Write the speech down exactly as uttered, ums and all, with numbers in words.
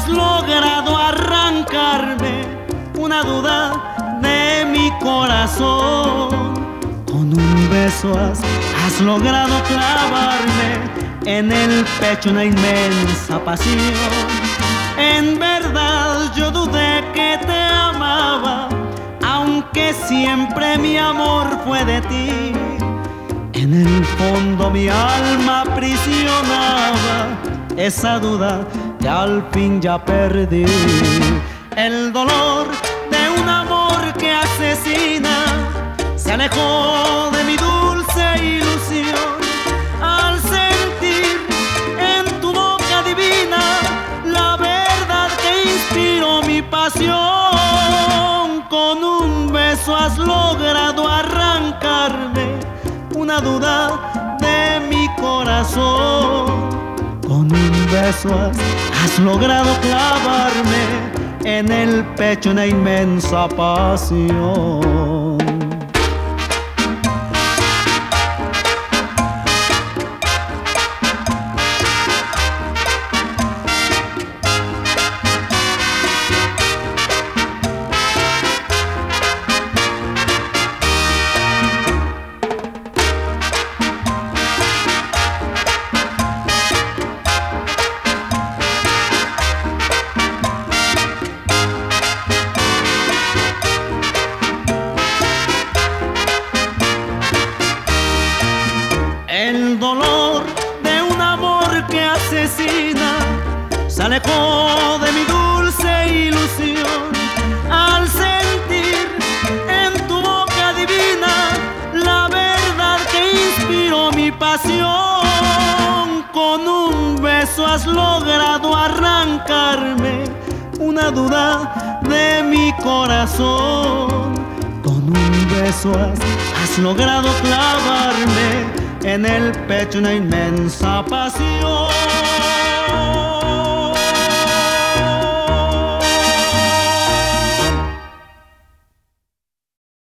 has logrado arrancarme una duda de mi corazón. Con un beso has, has logrado clavarme en el pecho una inmensa pasión. En verdad yo dudé que te amaba, aunque siempre mi amor fue de ti. En el fondo mi alma aprisionaba esa duda que al fin ya perdí. El dolor de un amor que asesina se alejó de mi dulce ilusión al sentir en tu boca divina la verdad que inspiró mi pasión. Con un beso has logrado arrancarme una duda de mi corazón. Con un beso has, has logrado clavarme en el pecho una inmensa pasión. El dolor de un amor que asesina se alejó de mi dulce ilusión al sentir en tu boca divina la verdad que inspiró mi pasión. Con un beso has logrado arrancarme una duda de mi corazón. Con un beso has, has logrado clavarme en el pecho una inmensa pasión.